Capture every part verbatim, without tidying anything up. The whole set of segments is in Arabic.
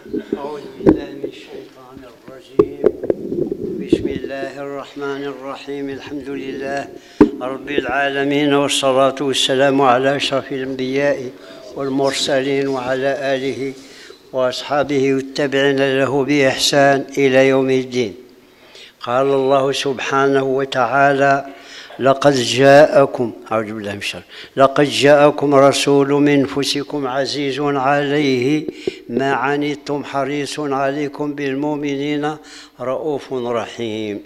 أعوذ بالله من الشيطان الرجيم. بسم الله الرحمن الرحيم. الحمد لله رب العالمين، والصلاة والسلام على أشرف الأنبياء والمرسلين وعلى آله وأصحابه والتابعين له بإحسان إلى يوم الدين. قال الله سبحانه وتعالى: لقد جاءكم أعوذ بالله من الشر لقد جاءكم رسول من أنفسكم عزيز عليه ما عنتم حريص عليكم بالمؤمنين رؤوف رحيم.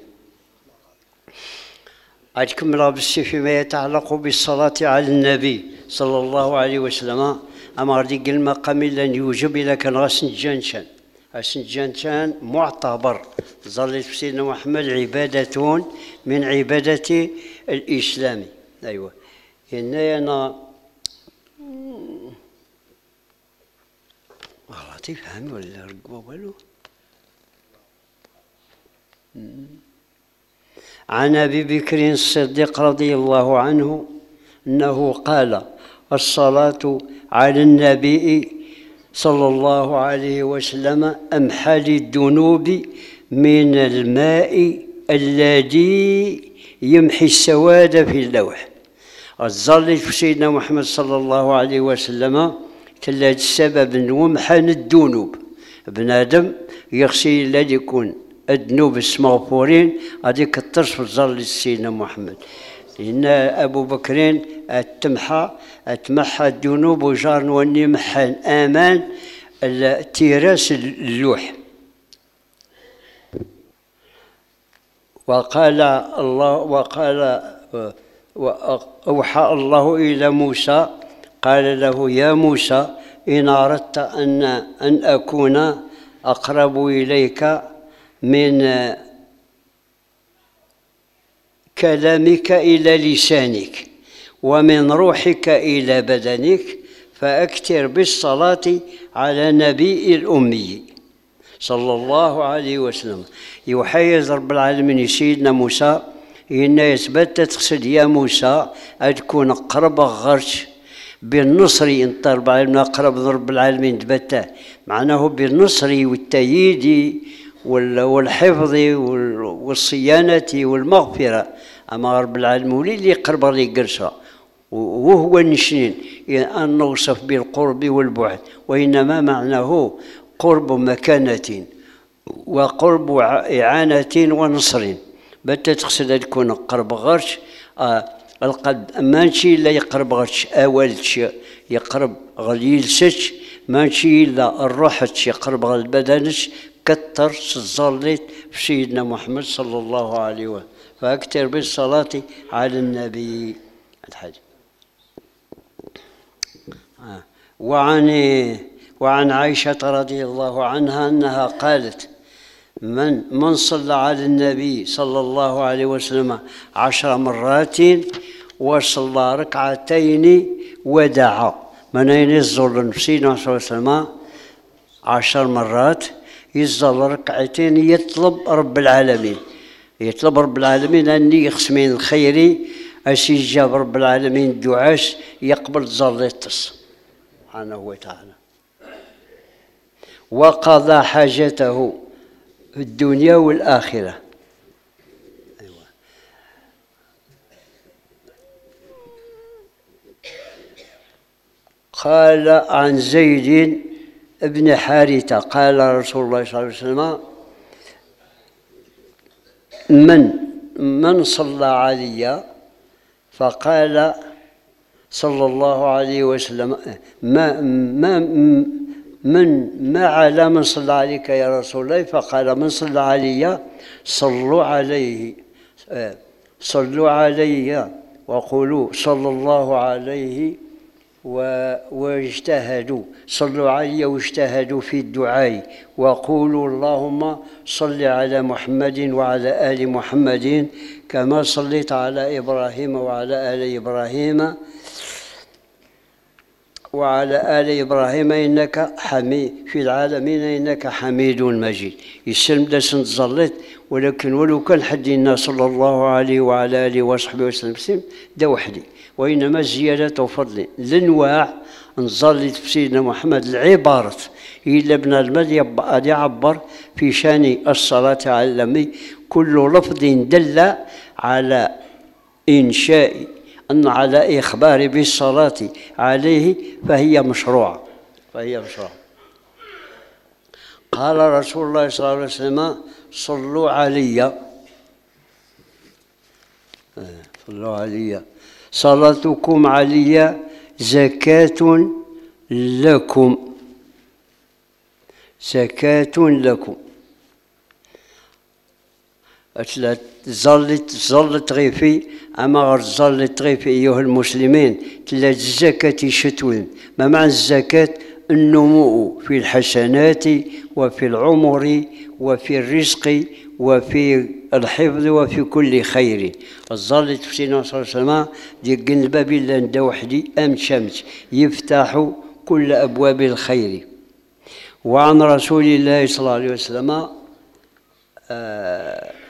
أكمل بالسي فيما يتعلق بالصلاة على النبي صلى الله عليه وسلم. أما ديك المقام لن يوجب إلا كان غاسنجانشان غاسنجانشان معتبر ظلت في سيدنا محمد عبادة من عبادة الإسلام. أيوة هنا أنا والله تفهم ولا رقبة والو. عن أبي بكر الصديق رضي الله عنه أنه قال: الصلاة على النبي صلى الله عليه وسلم أمحى للذنوب من الماء الذي يمحي السواد في اللوح. الظل في سيدنا محمد صلى الله عليه وسلم كلا السبب ومحان الذنوب. ابن آدم يغسل الذي يكون الذنوب المغفورين غادي كثر في الظل سيدنا محمد. لأن أبو بكر التمحى تمحى الذنوب وجار وني محى الآمان تيراس اللوح. وقال الله وقال وأوحى الله إلى موسى قال له: يا موسى إن أردت أن أن أكون أقرب إليك من كلامك إلى لسانك ومن روحك إلى بدنك فأكثر بالصلاة على نبي الأمي صلى الله عليه وسلم. يحيز رب العالمين سيدنا موسى إن يثبت تقصد يا موسى أتكون قرب غرش بالنصري انت رب العالمين أقرب رب العالمين تبته معناه بالنصري والتأييد والحفظ والصيانة والمغفرة. أما رب العالمين ولي اللي قرب لي قرشة وهو النشنين أن نوصف بالقرب والبعد، وإنما معناه قرب مكانة وقرب إعانة ونصر. بتا تقصد تكون قرب غرش آه القد ماشي لا يقرب غرش أولش يقرب غليلسش ماشي لا الروحش يقرب البدنش كتر صليت في سيدنا محمد صلى الله عليه وسلم فأكثر بالصلاة على النبي. الحاج آه. وعن وعن عائشة رضي الله عنها أنها قالت: من من صلى على النبي صلى الله عليه وسلم عشر مرات وصلى ركعتين ودعا. من أين يصلي سيدنا صلى الله عليه وسلم عشر مرات يصلي ركعتين يطلب رب العالمين يطلب رب العالمين أن يقسمين الخيري أشي جاب رب العالمين دعاش يقبل ظليتس سبحانه وتعالى وقضى حاجته في الدنيا والآخرة. أيوة. قال عن زيد بن حارثة قال رسول الله صلى الله عليه وسلم: من من صلى علي فقال صلى الله عليه وسلم ما ما من ما على من صلى عليك يا رسول الله فقال: من صلى علي صلوا عليه صلوا علي وقولوا صلى الله عليه واجتهدوا صلوا علي واجتهدوا في الدعاء وقولوا اللهم صل على محمد وعلى آل محمد كما صليت على إبراهيم وعلى آل إبراهيم وعلى آل إبراهيم إنك حميد في العالمين إنك حميد مجيد. يسلم داس نتزلط ولكن ولو كان حدينا صلى الله عليه وعلى آله وصحبه وسلم سلم دا وحدي، وإنما زيادة وفضل الأنواع نزلت في سيدنا محمد العبارة إلا ابن المذهب يعبر في شأن الصلاة على النبي كل لفظ دل على إنشاء أن على إخبار بالصلاة عليه فهي مشروعة فهي مشروعة. قال رسول الله صلى الله عليه وسلم صلوا علي صلوا علي صلاتكم علي زكاة لكم زكاة لكم. ظلت ظلت غيفي أما غير ظلت غيفي أيها المسلمين تلا الزكاة شتوين. ما معنى الزكاة؟ النمو في الحسنات وفي العمر وفي الرزق وفي الحفظ وفي كل خير. ظلت في سيدنا صلى الله عليه وسلم ديك الباب إلا ندا وحدي أم شمس يفتح كل أبواب الخير. وعن رسول الله صلى الله عليه وسلم آه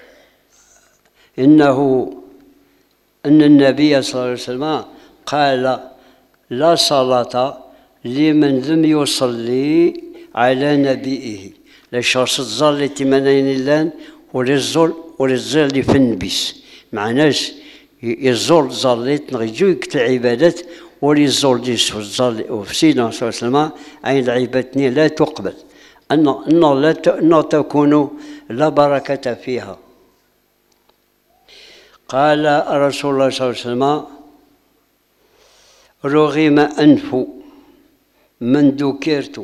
إنه أن النبي صلى الله عليه وسلم قال لا صلاة لمن لم يصلي على نبيه. لا شخص تصلي تمانين اللان ورزول ورزول في النبيس معناش يزول صليت نغيجوك العبادات وليزول ديس وفي سيدنا صلى الله عليه وسلم أين العبادة لا تقبل أن لا تكون لا بركة فيها. قال رسول الله صلى الله عليه وسلم رغم أنف من ذكرت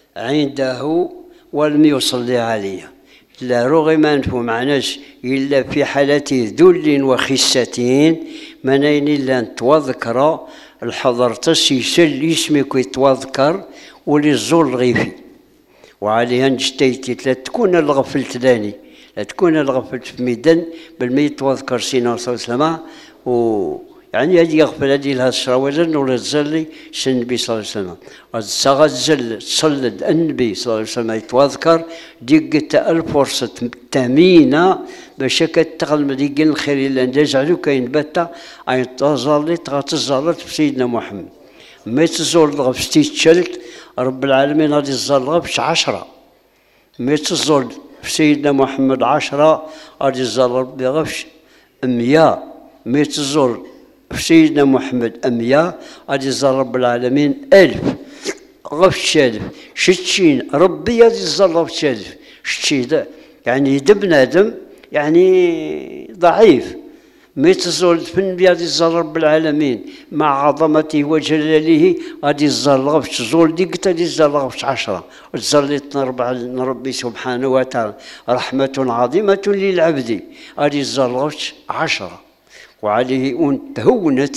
عنده ولم يصلي عليه. لا رغم أنف معناش إلا في حالة ذل وخسة منين إلا نتوذكر الحضر تسيسل اسمك يتوذكر وللزول غيفي وعليها نجتيتي لا تكون الغفل تلاني لا تكون الغفل في ميدان بل ما يتوذكر سيدنا صلى الله عليه وسلم و يعني هذه يغفل هذه لها الشراوزن ولا تزلي سن النبي صلى الله عليه وسلم غتسا تزل تصلد النبي صلى الله عليه وسلم يتوذكر ديك الفرصة ثمينة باش كتغلب ديك الخير اللي ندازعلو كاين باتا اي تزلت غتزلت في سيدنا محمد. ما تزول غفستي تشلت رب العالمين غادي تزال غفش عشرة. ما تزول في سيدنا محمد عشرة غادي تزال ربي غفش مية. ما تزول في سيدنا محمد أمية غادي يزال رب العالمين ألف غفش ألف شتشين ربي غادي يزال غفش ألف شتشي يعني يد بنادم يعني ضعيف. ما تزول في النبي غادي يزال رب العالمين مع عظمته وجلاله غادي يزال غفش زول ديك غادي يزال غفش عشرة وتزلت ربي سبحانه وتعالى رحمة عظيمة للعبد غادي يزال غفش عشرة. وعليه وانت هونت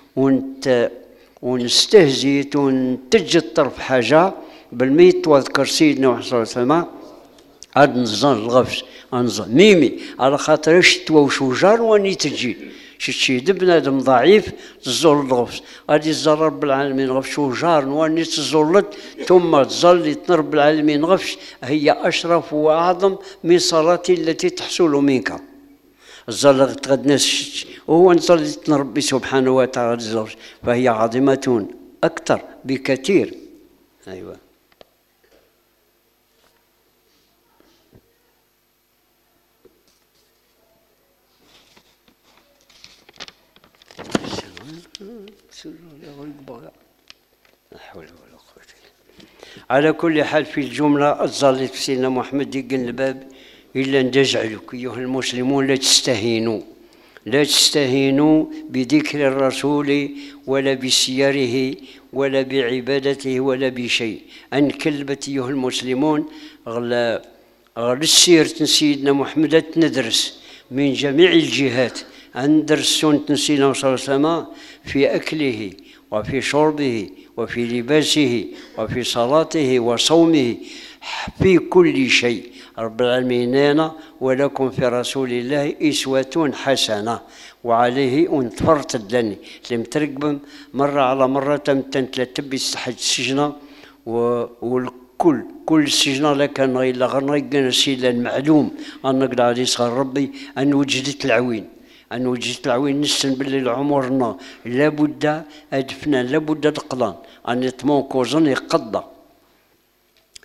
وانت ونستهزيت ونتج الطرف حاجة بالميت واذكر سيدنا محمد صلى الله عليه وسلم عاد نزل الغفش انزل ميمي على خاطر شتوى وشجار واني تجي شتشي بنادم ضعيف تزول الغفش غادي يزال رب العالمين غفش وجار واني تزولت ثم تزلت رب العالمين غفش هي اشرف واعظم من صلاتي التي تحصل منك. زلت غد ناس وهو نصلي ربي سبحانه وتعالى فهي عظيمة أكثر بكثير. أيوة على كل حال في الجملة ظلت في سيدنا محمد ديك الباب إلا نجعلك أيها المسلمون لا تستهينوا لا تستهينوا بذكر الرسول ولا بسيره ولا بعبادته ولا بشيء. أن كلبت أيها المسلمون غلا غير السيرة سيدنا محمد ندرس من جميع الجهات. ندرس سنة سيدنا صلى الله عليه وسلم في أكله وفي شربه وفي لباسه وفي صلاته وصومه في كل شيء. رب العالمين لنا ولكم في رسول الله إسوة حسنة وعليه ونتفرت الدني لم ترقب مرة على مرة تمتن تبي السحج السجنة والكل كل السجنة لكن غير غير سيلا المعلوم أن نقدر عليه صغر ربي أن وجدت العوين أن وجدت العوين نسن باللي عمرنا لابد أدفنا لابد دقلان أن يطمون كوزن يقضى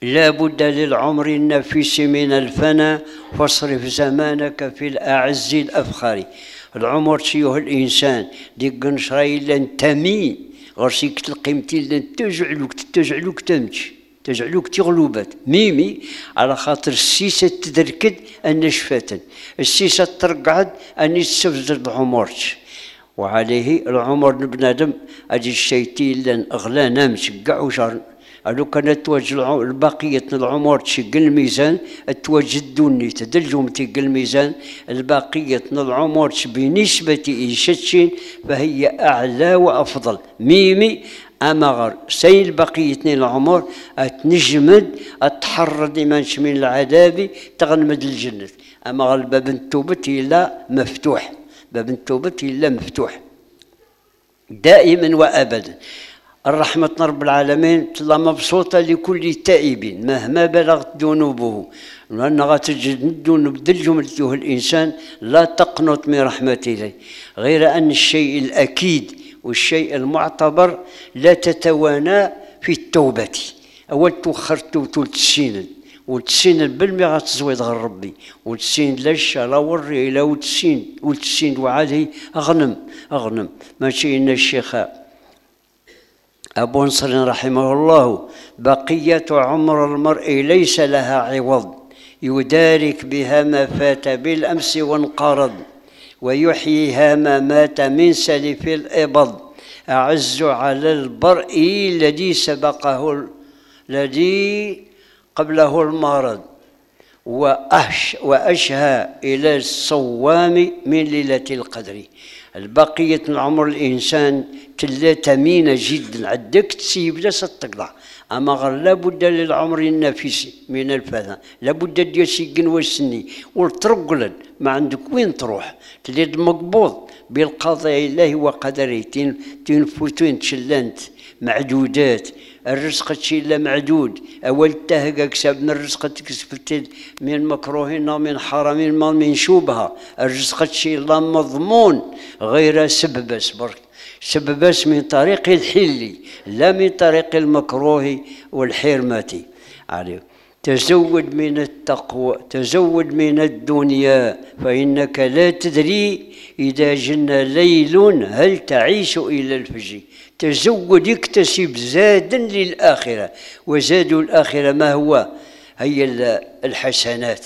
لا بد للعمر النفيس من الفنا فاصرف زمانك في الأعز الأفخر. العمر تيوه الإنسان ديك نشري لن تمي غرسيك تلقيمتي لن تجعلوك تجعلوك تمشي تجعلوك تغلوبات ميمي على خاطر السيسة تدركد أن شفاتا السيسة ترقعد أن يتسفزر العمرش. وعليه العمر بنادم أجي الشيتي لن أغلا نامش قاع وشار ألو كانت توجه البقية العمر تشق الميزان توجدوني تدلجهم تيق الميزان البقية العمر بنسبة إيشتشين فهي أعلى وأفضل ميمي أما غير سيل بقية العمر أتنجمد أتحرد منش من العذاب تغنمد الجنة. أما غير باب التوبة لا مفتوح باب التوبة لا مفتوح دائما وأبدا. الرحمة رب العالمين تلا مبسوطة لكل تائب مهما بلغت ذنوبه لأن غتجد الذنوب دلجملته الإنسان لا تقنط من رحمة الله. غير أن الشيء الأكيد والشيء المعتبر لا تتوانى في التوبة. أول توخر توبة تسين وتسين بالمي غتزويد غير ربي وتسين لشا لا وري لا وتسين وتسين وعاده أغنم أغنم ماشي إن الشيخ أبو نصر رحمه الله بقية عمر المرء ليس لها عوض يدارك بها ما فات بالأمس وانقرض ويحييها ما مات من سلف الإبض أعز على البرء الذي سبقه الذي قبله المرض وأش وأشهى إلى الصوام من ليلة القدر. البقية من عمر الإنسان تلا ثمينة جدا عندك تسيب لا تقطع. أما غير لابد للعمر النفيس من الفنا لابد ديال سيكن وسني والترقلن ما عندك وين تروح تليد مقبوض بالقضاء الله وقدره تنفوتين تشلنت معدودات الرزق تشيل معدود أول تهجا كسب من الرزق تكسبت من مكروهين ومن حرام من شوبها الرزق تشيل مضمون غير سبب برك سبب من طريق الحل لا من طريق المكروه والحرمة. عليه تزود من التقوى تزود من الدنيا فإنك لا تدري إذا جن ليل هل تعيش إلى الفجر. تزود اكتسب زادا للآخرة وزاد الآخرة ما هو؟ هي الحسنات.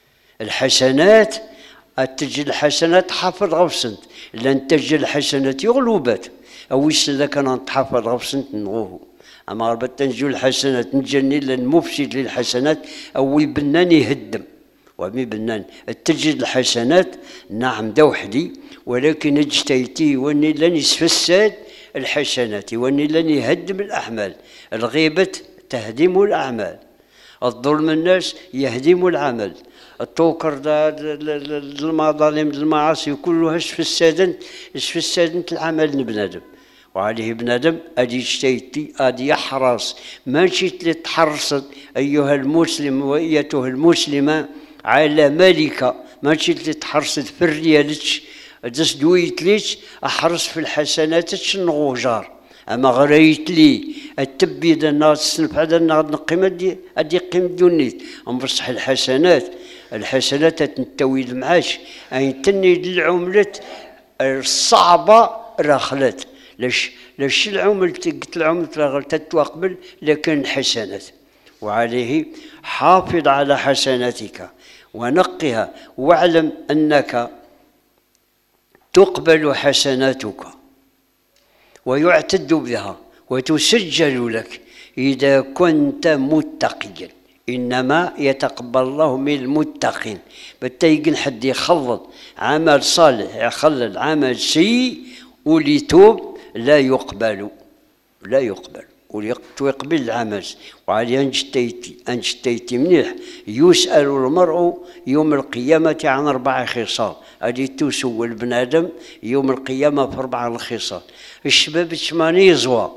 الحسنات تجي الحسنات حافظ غفصنت لن تجي الحسنات يغلوبات أو إذا كان تحافظ غفصنت نغوه. أما ربط تنجو الحسنات نجني لن مفسد للحسنات أو يبنان يهدم ومي بنان تجد الحسنات نعم دوحدي ولكن اجتيتي واني لن يسفسد الحسنات واني لن يهدم الأعمال. الغيبة تهدم الأعمال الظلم الناس يهدم العمل التوكر دا المظالم المعاصي كلها اسفسادن اسفسادن العمل بنادم. وعليه بنادم أدي اجتيتي أدي يحرص ما شئت لتحرصت أيها المسلم وأيتها المسلمة على ملكة ما شئت لتحرصت في الريالتش دس دويت ليش أحرص في الحسنات تشنغو جار. أما غريت لي التبيد الناس سنف هذا النهار نقيم أدي أدي قيم دونيت أم بصح الحسنات الحسنات تنتوي المعاش أي تني العملة الصعبة راخلت ليش ليش العمل قلت العمل راغلت تتوقبل لكن حسنات. وعليه حافظ على حسناتك ونقها واعلم أنك تقبل حسناتك ويعتد بها وتسجل لك إذا كنت متقيا. إنما يتقبل الله من المتقين. بتيجن حد يخلط عمل صالح يخلط عمل سيء وليتوب لا يقبل لا يقبل ويقبل العمل. وعلي أنجتيتي أنجتيتي منيح يسأل المرء يوم القيامة عن أربع خصال. هذه تسول بنادم يوم القيامة في أربع خصال. الشباب تشماني يزوى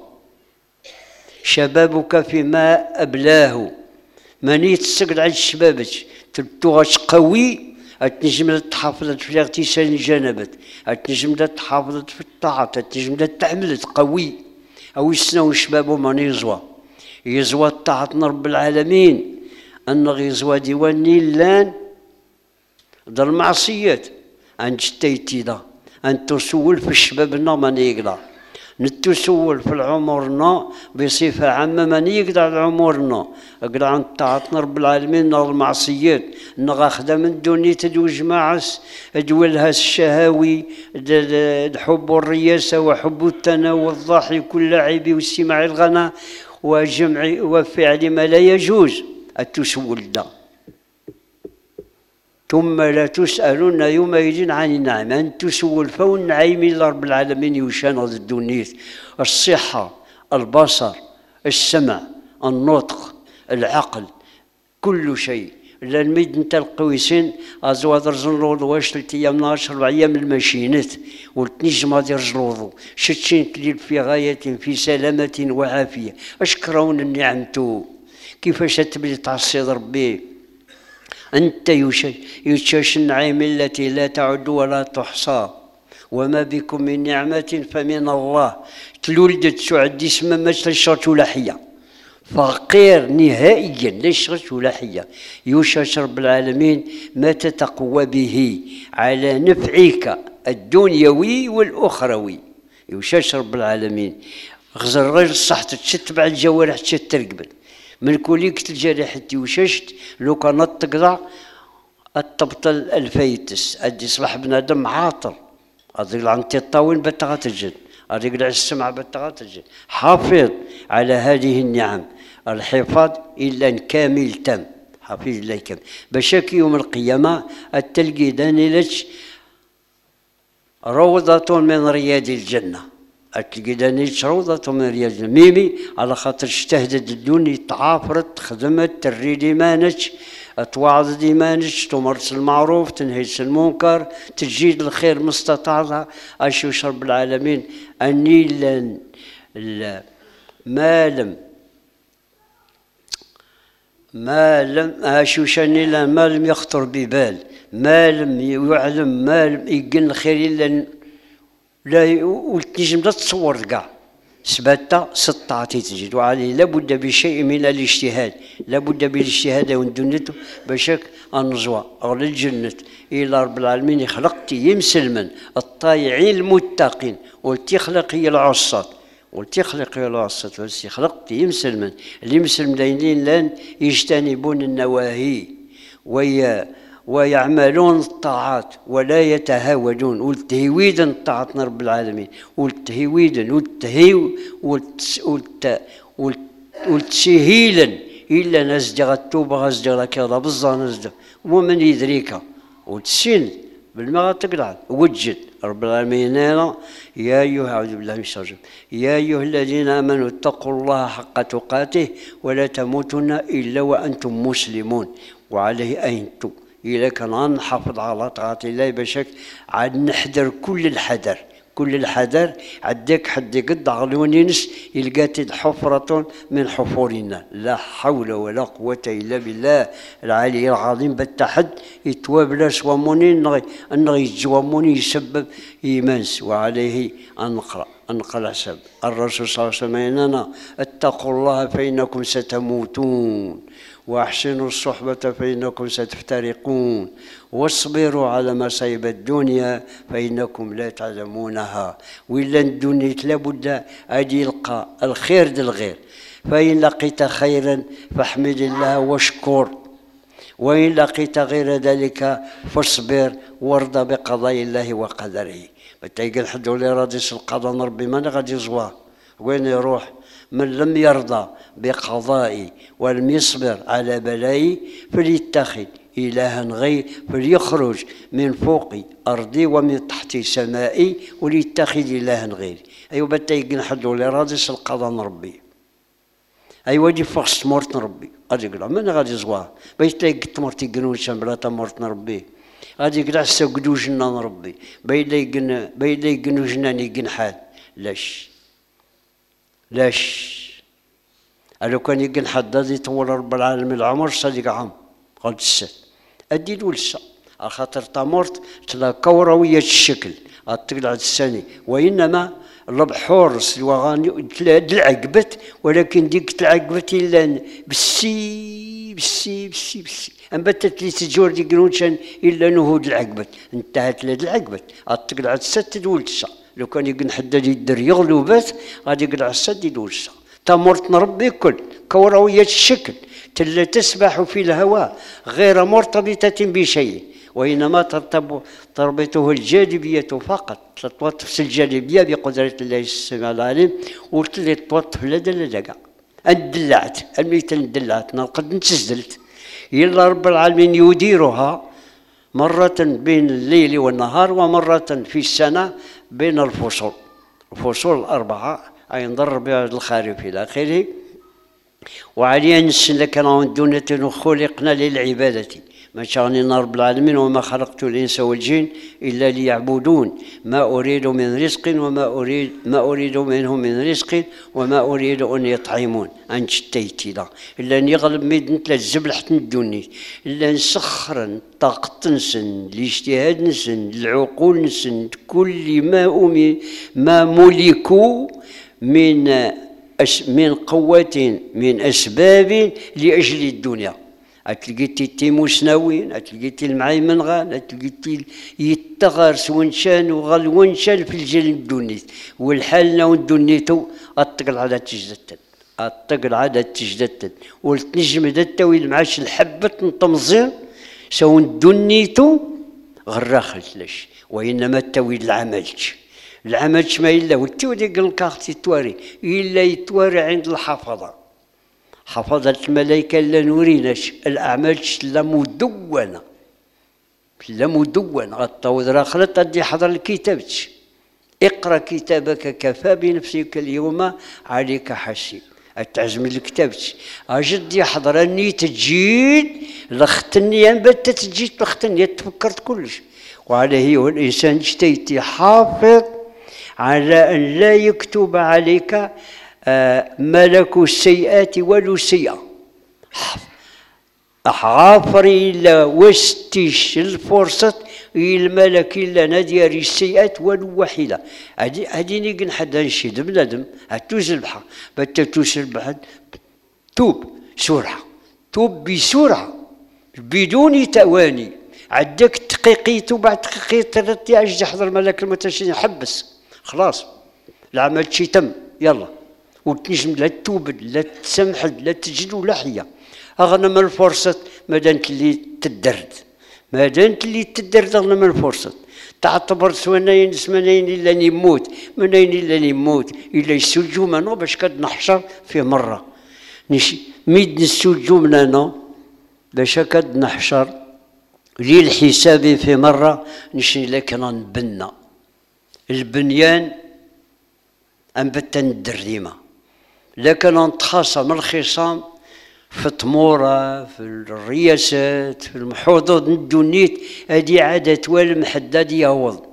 شبابك فيما أبلاه ماني تسقط على الشباب تلتوغاش قوي تنجم تحافظ في اغتسال الجنابات تنجم تحافظ في الطاعات تنجم تحمل قوي أو يسنو الشباب ماني يزوى يزوى طاعتنا رب العالمين أن يزوى ديوان نيلان در المعصيات عند شتيتي دا أن تسول في الشبابنا ما يقدر نتسول في العمرنا بصفة عامة ما يقدر عمرنا أقدر عن طاعتنا رب العالمين نار المعصيات نغا خدم الدنيا تدو جماعس دولها الشهاوي حب الرياسة وحب التناول والضحك واللعب واستماع الغناء وجمع وفعل ما لا يجوز التسول ده. ثم لا تسألون يومئذ عن النعيم أن تسول فو النعيم إلا رب العالمين يوشان هذا الدنيا الصحة البصر السمع النطق العقل كل شيء لان ميد نتا القويسين ازواد رجلوض واش ثلاث ايام نهار اربع ايام الماشينات والتنجم غادي رجلوضو شتشين تليل في غاية في سلامة وعافية اشكرون النعمتو كيفاش تبلي تعصيد ربي أنت يشاش النعيم التي لا تعد ولا تحصى وما بكم من نعمة فمن الله تلولدت سعد اسم ما تشرت ولا حية فقير نهائيا لا يشرت ولا حية يشاش رب العالمين ما تتقوى به على نفعك الدنيوي والأخروي يشاش رب العالمين غزر الرجل صح تتبع الجوارح تترقبل من كوليك الجريحة وششت لو كانت تقطع التبطل الفيتس ادي صباح بنادم عاطل اضيق عن الطاوين بتغات الجن اضيق على السمع بتغات الجن حافظ على هذه النعم الحفاظ الا كامل تام حافظ الله كامل بشك يوم القيامه التلقي دانيلتش روضة من رياض الجنه أتلقي دانيش روضة من رياض الجنة ميمي على خاطر اجتهدت الدنيا تعافرت خدمت تري ديمانش توعظ ديمانش تمارس المعروف تنهيش المنكر تجيد الخير مستطاعها أشي وشرب العالمين أني لن ما لم ما لم أشوشني لن ما لم يخطر ببال ما لم يعلم ما لم يقن الخير إلا لا وتنجم لا تصور كاع سباتا سطعتي تجد وعليه لابد بشيء من الاجتهاد لابد بالاجتهاد وندنته بشك النزوة أو للجنة إلى رب العالمين خلقتي يمسلمن الطايعين المتقين والتخلق هي العصات والتخلق هي العصات والتخلق يمسلمن اللي يمسلم داينين لان يجتنبون النواهي ويا ويعملون الطاعات ولا يتهاودون والتهويدا طاعتنا رب العالمين والتهويدا والتهيو والتسهيلا إلا نزدغ التوبة غزدغ كذا بالظا نزدغ ومن يدريك والتسين بالمغا تقلع وجد رب العالمين يا أيها أعوذ بالله من الشيطان يا أيها الذين آمنوا اتقوا الله حق تقاته ولا تموتن إلا وأنتم مسلمون وعليه أنتم إلا كان نحافظ على طاعة الله بشك عاد نحذر كل الحذر كل الحذر عداك حد قد غلونينس يلقات حفرة من حفورنا لا حول ولا قوة إلا بالله العلي العظيم بالتحد يتوابلا سواموني أنه يتزواموني يسبب إيمانس وعليه أنقرأ أنقل حسب الرسول صلى الله عليه وسلم إننا اتقوا الله فإنكم ستموتون وأحسنوا الصحبة فإنكم ستفترقون واصبروا على مصائب الدنيا فإنكم لا تعلمونها وإلا الدنيا لابد أن يلقى الخير للغير فإن لقيت خيرا فاحمد الله واشكر وإن لقيت غير ذلك فاصبر وارضى بقضاء الله وقدره بتيقل حد ولا راضي القضاء ربي من غادي يزواه وين يروح من لم يرضى بقضائي ولم يصبر على بلائي فليتخذ إلها غير فليخرج من فوق أرضي ومن تحت سمائي وليتخذ إلها غيري أيوة بتيقن حد ولا راضي القضاء ربي أيوة دي فخص مرت ربي غادي يقول من غادي يزواه بيتلاقي تمرتي قنون شمبلا تمرت ربي غادي يقول عسى قدو جنان ربي بيلاقي بيلاقي قنو جناني قن حال لاش لاش لو كان يقن حد هذا يطول رب العالمين العمر صديق عام قال السد ادي الولسه على خاطر تمرت تلا كرويه الشكل تقلع السني وانما البحورس الوغاني العقبت، ولكن ديك العقبت الا بالسي بالسي بالسي بالسي انبتت لي تجور ديك نوشان الا نهود العقبت انتهت لهاد العقبت غتقلع الست دول تسع. لو كان يقن حدا يدير يغلوبات غادي يقلع الست يدول تسع. تمرت ربي كل كروية الشكل تلا تسبح في الهواء غير مرتبطة بشيء، وإنما ترتب تربطه الجاذبية فقط. تتوطف الجاذبية بقدرة الله السميع العليم، وتلي توطف لا دل لا كاع. اندلعت الميت اندلعت نقد نتسدلت يلا رب العالمين يديرها مرة بين الليل والنهار، ومرة في السنة بين الفصول، الفصول الأربعة أي نضرب الخارف إلى آخره. وعليا نسن لك دونة خلقنا للعبادة ما شاءني رب العالمين وما خلقت الإنس والجن إلا ليعبدون ما أريد من رزق وما أريد ما أريد منهم من رزق وما أريد أن يطعمون. أن شتيتي لا إلا أن يغلب ميد لا الزبل حتى ندوني إلا نسخرا طاقة نسن الاجتهاد نسن العقول نسن كل ما أمي ما ملكوا من أس من قوة من أسباب لأجل الدنيا. أتلقيتي تيموسناوين، أتلقيتي المعيمنغان، أتلقيتي يتغارس ونشان وغل ونشان في الجيل الدونيت والحالنا والدونيتو أطقل على تجدتن أطقل على تجدتن والتنجم دتا معاش الحبة نطمزين سون دونيتو غراخل ليش، وإنما التوي العملش العملش ما إلا والتوي قال كاختي تواري إلا يتواري عند الحفظة. حفظة الملائكة لا نوريناش الأعمال لا مدونة لا مدونة غطاوذ راخلة تدي حضر الكتاب اقرأ كتابك كفى بنفسك اليوم عليك حسيب. أتعزم الكتاب أجد حضرني تجيد لختني بت تجيد لختني تفكرت كلش. وعليه هو الإنسان اجتيت حافظ على أن لا يكتب عليك آه ملك السيئات ولو سيئة. أحغافري إلا وستيش الفرصة الملك إلا ندير السيئات ولو وحيدة. هادي هادي نيقن حدا نشيد بنادم هتوز البحر بتا توز البحر توب سرعة توب بسرعة بدون تواني. عداك تقيقيت وبعد تقيقيت ترتي عجز حضر الملك المتشين حبس خلاص العمل شي تم يلا. وتنجم لا توبد لا تسمحد لا تجد ولا حية. أغنم الفرصة ما دانت اللي تدرد ما دانت اللي تدرد أغنم الفرصة. تعتبر سوانين سمانين إلا نموت منين إلا نموت إلا يسجوا منا باش كاد نحشر في مرة نشي ميد نسجوا مننا باش كاد نحشر للحساب في مرة نشي لكن نبنى البنيان أنبتا الدريمة. لكن نتخاصم الخصام في التمورة في الرياسات في المحوضات ندونيت هذه عادة والمحدد يهوض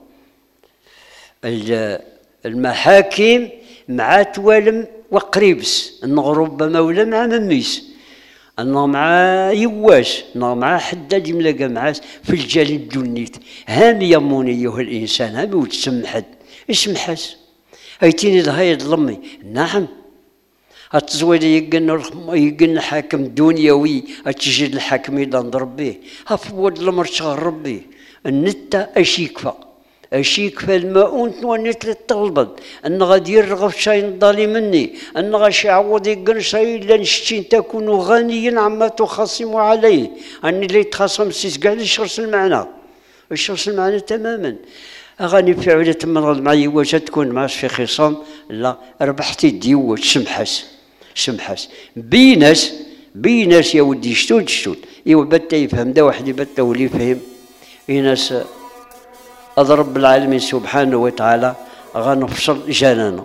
المحاكم مع توالم وقريبس انه ربما ولا مع مميس انه مع يواش انه مع حداد يملاقى معاه في الجال الدونيت. هام يمون ايها الانسان هام وتسمحد اسمحس هيتيني ظهير لمي نعم التزويد يقن يقن حاكم دنيوي اتجي الحاكم يدان ربيه هفود المرشغل ربي النتا اش يكفى اش يكفى الماء ونت للطلبد ان غادي يرغب شيء ضالي مني ان غاش يعوض يقن شيء لا نشتين تكون غنيا عما تخاصم عليه اني اللي يتخاصم سيس كاع الشخص المعنى الشخص المعنى تماما. أغاني في عودة من معي واش تكون معاش في خصام لا ربحتي ديوج سمحس سمحس بيناس بيناس يا ودي شتود شتود ايوا بتا يفهم دا واحد بتا ولي يفهم يناس أضرب العالمين سبحانه وتعالى غنفصل جانانا.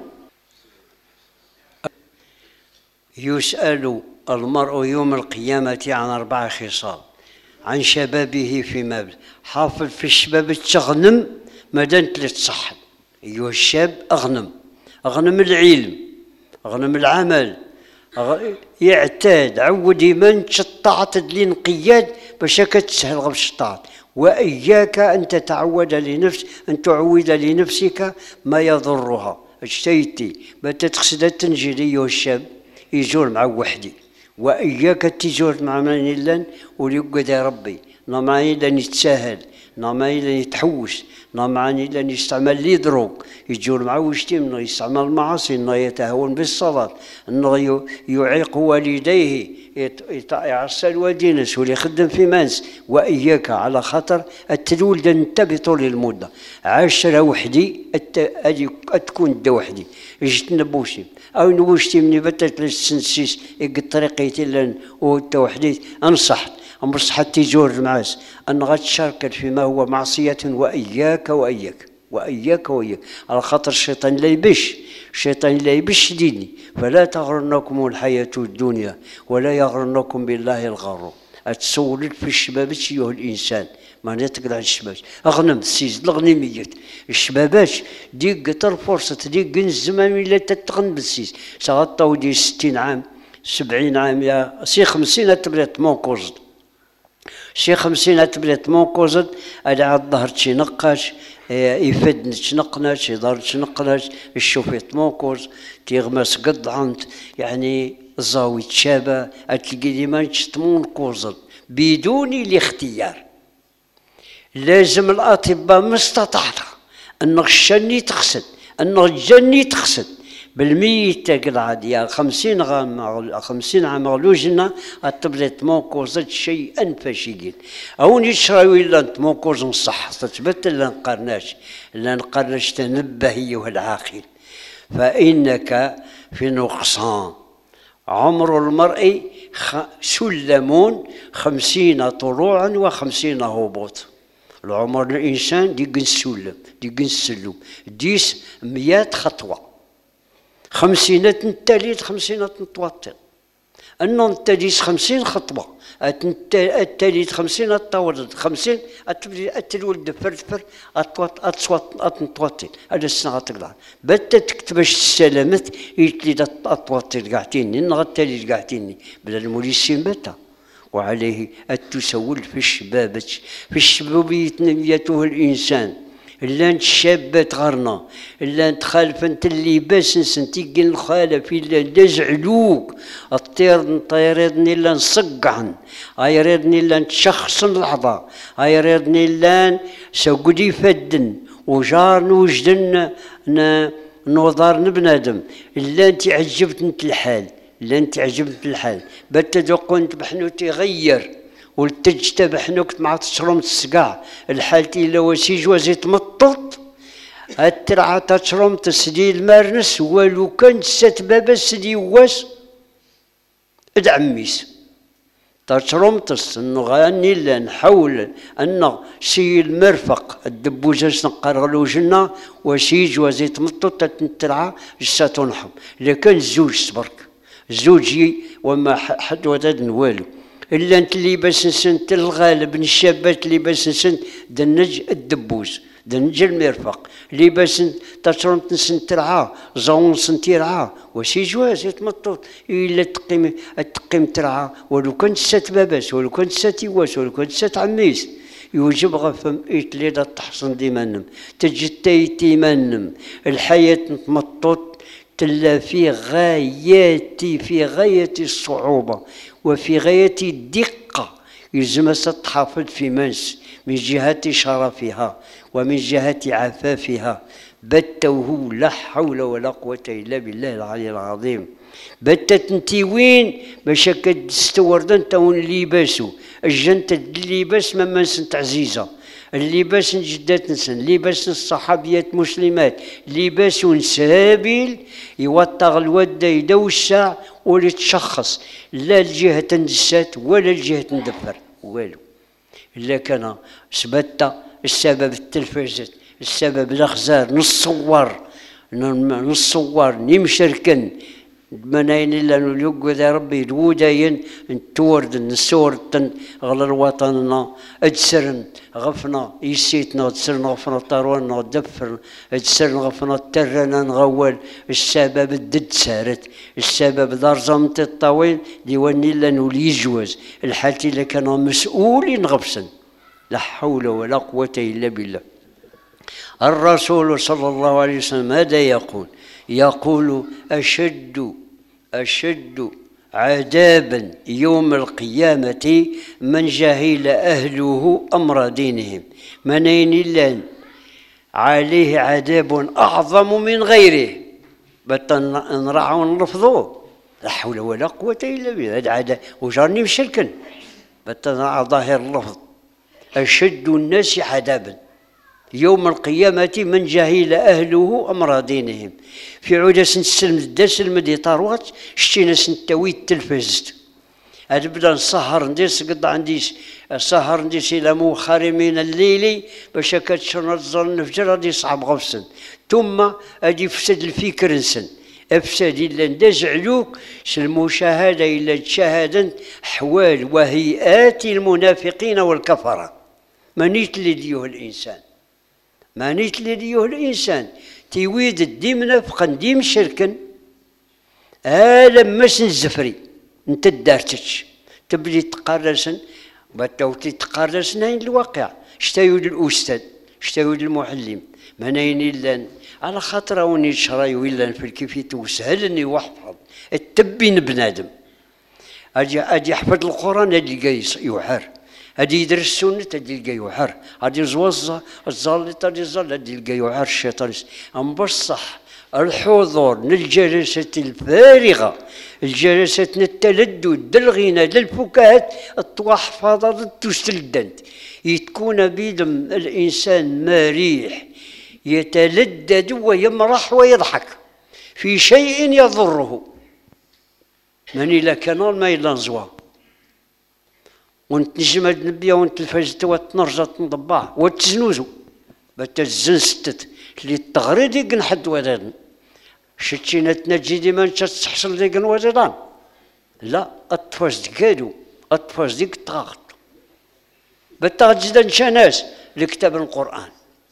يسأل المرء يوم القيامة عن أربع خصال عن شبابه فيما حافظ في الشباب تغنم مادام تصحد أيها الشاب أغنم أغنم العلم أغنم العمل يعتاد عود من شطعت الانقياد باش كتسهل غير الشطاعت. وإياك أن تتعود لنفس أن تعود لنفسك ما يضرها اجتيتي بات تقصد التنجيلي والشاب يجور مع وحدي وإياك تجور مع من يلان وليقعد يا ربي نمعني لن يتساهل نمعني لن يتحوس نمعني لن يستعمل لي دروغ يجور مع وشتي انه يستعمل المعاصي انه يتهاون بالصلاة انه يعيق والديه يعصى الوادينس واللي يخدم في مانس واياك على خاطر التلولد انت بطول المدة عاشرة وحدي تكون دا وحدي اجتنبوشي او نوشتي مني بتت للسنسيس طريقيتي لان وحدي انصحت انصح تيجور معاس ان غتشارك فيما هو معصية واياك واياك واياك واياك على خاطر الشيطان لا يبش الشيطان لا يبش ديني فلا تغرنكم الحياة الدنيا ولا يغرنكم بالله الغرور اتسولد في الشباب ايها الانسان ما نتقل عن الشباب اغنم السيز الاغنيميات الشبابات ديك قطر فرصة ديك الزمان ولا تتغن بالسيز سغطاو دي ستين عام سبعين عام يا سي خمسين تبلات مونكوزد شي خمسين تبلات مونكوزد على عاد ظهر شي نقاش يفد نتشنقناش يضر تشنقناش الشوفيت موكوز تيغمس قد عنت يعني زاوي تشابه تلقي ديما نشتمون كوزل بدون الاختيار لازم الاطباء ما استطاعت ان الشني تقصد ان الجني تقصد بالميتة العادية خمسين عام خمسين عام غلوجنا التبلت موكوزة شيئا فشيقين أو نشراوي إلا أنت موكوز نصح تثبت إلا نقرناش إلا نقرناش تنبه أيها العاقل فإنك في نقصان عمر المرء سلمون خمسين طلوعا وخمسين هبوط العمر الإنسان ديك السلم ديك السلم ديس مئات خطوة خمسينات نتاليت خمسينات نتوطن أنه نتاليت خمسين خطوة التاليت خمسين التورد خمسين التلولد فرفر أتوطن هذا السنة غتقلع بدا تكتباش السلامات يتلي أتوطن قاعتيني نغتالي قاعتيني بلا الموليسين باتا وعليه التسول في الشباب في الشبابية نيته الإنسان إلا أنت شابات غرنا إلا أنت خالف أنت اللباس نسنتيق الخالف إلا دزعلوك الطير نطيرني إلا نصقعن أيريدني إلا نتشخصن الأعضاء أيريدني إلا سوقدي فدن وجار نوجدن نوضار بنادم إلا أنت عجبت انت الحال إلا أنت عجبت الحال بتدقوا أنت بحنوتي غير والتجتبح حنوك مع تشرم السقاع الحالتي إلا وسيج وزيت مطلط الترعة تشرم تسدي المارنس ولو كان سات بابا سدي واس ادعميس تشرم تس انه غاني لا نحاول ان سي المرفق الدبوزه نقرغلو جنا وسيج وزيت مطلط تنترعى جسا تنحب لكن الزوج صبرك زوجي وما حد وداد والو إلا أنت اللي باس نسنت الغالب من الشابات اللي باس نسنت دنج الدبوز دنج المرفق اللي باس تشرم نسنت ترعاه زون سنتي رعاه وشي جواز يتمطط إلا تقيم تقيم ترعاه ولو كنت سات باباس ولو كنت سات يواس ولو كنت سات عميس يوجب غفم إتليدا تحصن ديمانم تجتي تيمانم الحياة تمطط تلا في غاية في غاية الصعوبة وفي غاية الدقة يلزم تحافظ في منس من جهة شرفها ومن جهة عفافها بتوه لا حول ولا قوة إلا بالله العلي العظيم بتت انتي وين باش كتستوردن تاون لباسو الجنت اللباس ما منسنت عزيزة اللباس جدات نسن لباس الصحابيات مسلمات لباس سابل يوطغ الود يدوسع ولا تشخص لا الجهة نجسات ولا الجهة ندفر والو إلا كان سبتا السبب التلفزة السبب الأخزار نصور نصور نمشركن مناين إلا نلوق ذا ربي الوداين نتورد نسورد غل الوطننا اجسرن غفنا يسيتنا تسرن غفنا طاروانا دفر اجسرن غفنا ترنا نغول السبب الدد سارت السبب دار زمت الطويل ديواني إلا نولي جواز الحالتي اللي كانوا مسؤولين غفسن لا حول ولا قوة إلا بالله الرسول صلى الله عليه وسلم ماذا يقول يقول أشد أشد عذابا يوم القيامة من جهل أهله أمر دينهم، منين لان عليه عذاب أعظم من غيره. نرعوا نرفضوه، لا حول ولا قوة إلا بالله. هذا عذاب وجرني مشركا، بتنرع ظاهر اللفظ. أشد الناس عذابا يوم القيامة من جهل أهله أمر دينهم. في عودة سنسلم الدرس المدي طاروات شتينا سنتوي التلفزت. هذا بدا نسهر نديس قد عندي سهر نديس إلى مؤخر من الليل باش كتشرن الظل نفجر غادي يصعب غفصن، ثم أدي فسد الفكر نسن أفسد إلا نداز علوك المشاهدة إلا تشاهدا أحوال وهيئات المنافقين والكفرة. مانيت اللي ديوه الإنسان، مانيت اللي ديوه الإنسان تيويد دي منافقا دي مشركا هذا مسن الزفري انت دارتش تبدي تقارسن باتوتي تقارسن هين الواقع. شتايود الأستاذ شتايود المعلم منين إلا على خاطر وني شراي ولا في الكيف وسهل اني وحفظ التبين بنادم. اجي اجي يحفظ القران هادي لقى يوحر، هادي يدرس السنه هادي لقى يوحر، هادي زوز الزالط هادي الزال هادي لقى يوحر الشيطان. ام بصح الحضور للجلسة الفارغة، الجلسات التلدد الغنى للفكاهات التوحفظ تستلدنت يتكون بيدم الإنسان مريح يتلدد ويمرح ويضحك في شيء يضره. من إلا كان ما إلا نزوى ونتنجم هاد النبيا ونتلفزت وتنرجع تنضبع وتزنوزو بتزن ستت اللي التغريد يقن حد ودان شتينا تنجي ديما تحصل ديك الوزيران. لا اطفاش دكادو اطفاش ديك الطاغط بالتغجد نشاناس لكتاب القرآن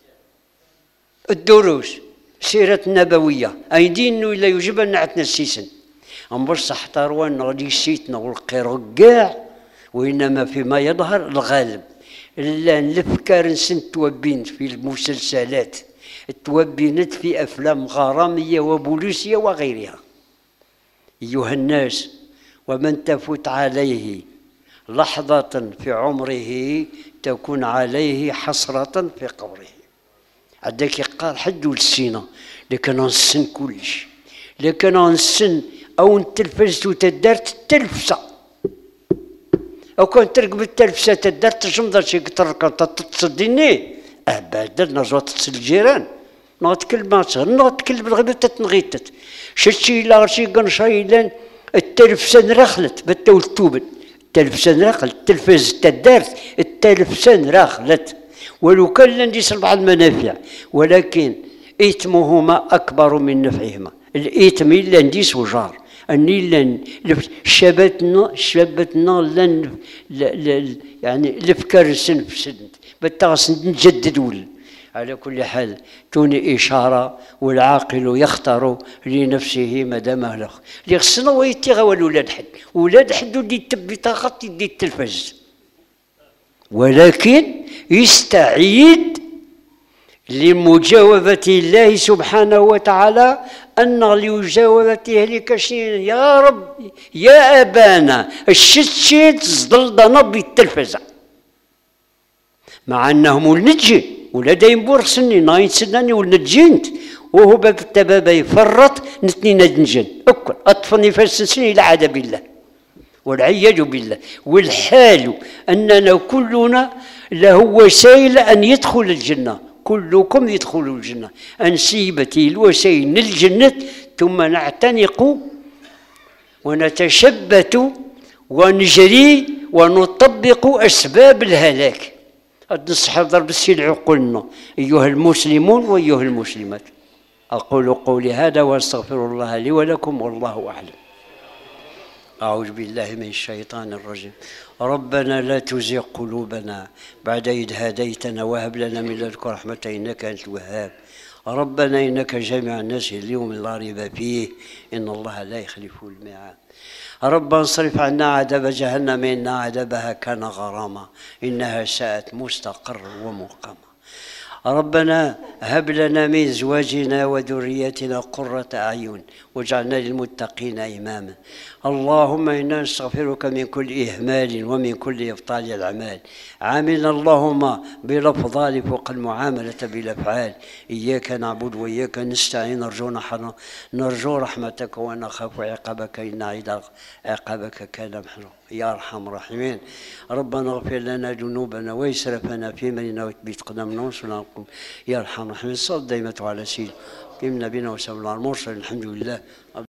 الدروس سيرة النبوية أيدين إلا يجب أن نعتنا السيسن أم بصح طاروان غادي سيتنا والقير كاع، وإنما فيما يظهر الغالب إلا الأفكار نسن توبين في المسلسلات توبينت في أفلام غرامية وبوليسية وغيرها. أيها الناس، ومن تفوت عليه لحظة في عمره تكون عليه حسرة في قبره. عندك قال حد السينة لكن نسن كلش، لكن نسن أو التلفزة وتدارت التلفزة أو كان تركب التلفزة تدارت تجمضة شي تركب تصديني أبدا نجوى تتصل الجيران نغط كلمات نغط كلمة الغيبة تتنغيتت شتشي لا شي قنشاي لان التلفزة نرخلت بالتول توبت التلفزة نرخلت التلفزة تدارت التلفزة نرخلت ولو كان لنديس بعض المنافع، ولكن إثمهما أكبر من نفعهما. الإثم إلا نديس وجار أني لن شبتنا شبتنا لن يعني الأفكار السن في سند بالتغس نجدد ول. على كل حال توني إشارة والعاقل يختار لنفسه ما دام أهله اللي خصنا ويتيغا ولاد حد ولاد حد ودي تبي طاقت يدي التلفز، ولكن يستعيد لمجاوبة الله سبحانه وتعالى أن لمجاوبته لكشين يا رب يا أبانا الشتشيت زدلدنا بالتلفزة مع أنهم ولنجي ولا دايم بورسني ناين سناني ولنجينت وهو باب التبابة يفرط نتني ندنجن أكل أطفني فالسنسني إلى عذاب الله والعياذ بالله. والحال أننا كلنا له وسائل أن يدخل الجنة، كلكم يدخلوا الجنة أنسيبتي الوسائل للجنة ثم نعتنق ونتشبت ونجري ونطبق أسباب الهلاك. نصح ضرب السيل عقولنا أيها المسلمون وأيها المسلمات. أقول قولي هذا وأستغفر الله لي ولكم والله أعلم. أعوذ بالله من الشيطان الرجيم. ربنا لا تزغ قلوبنا بعد إذ هديتنا وهب لنا من لدنك رحمة إنك أنت الوهاب. ربنا إنك جامع الناس اليوم لا ريب فيه إن الله لا يخلف الميعاد. رب انصرف عنا عذاب جهنم إن عذابها كان غراما إنها ساءت مستقر ومقاما. ربنا هب لنا من ازواجنا وذريتنا قرة اعين واجعلنا للمتقين اماما. اللهم انا نستغفرك من كل اهمال ومن كل ابطال الاعمال. عاملنا اللهم بالافضال فوق المعامله بالافعال. اياك نعبد واياك نستعين، نرجو نحن نرجو رحمتك ونخاف عقابك، ان عقابك كان محرما يا ارحم الراحمين. ربنا اغفر لنا ذنوبنا واسرافنا في امرنا وثبت قدمنا وانصرنا على القوم يا ارحم الراحمين. الصلاه دائمه على سيدنا نبينا وسلم على المرسلين. الحمد لله.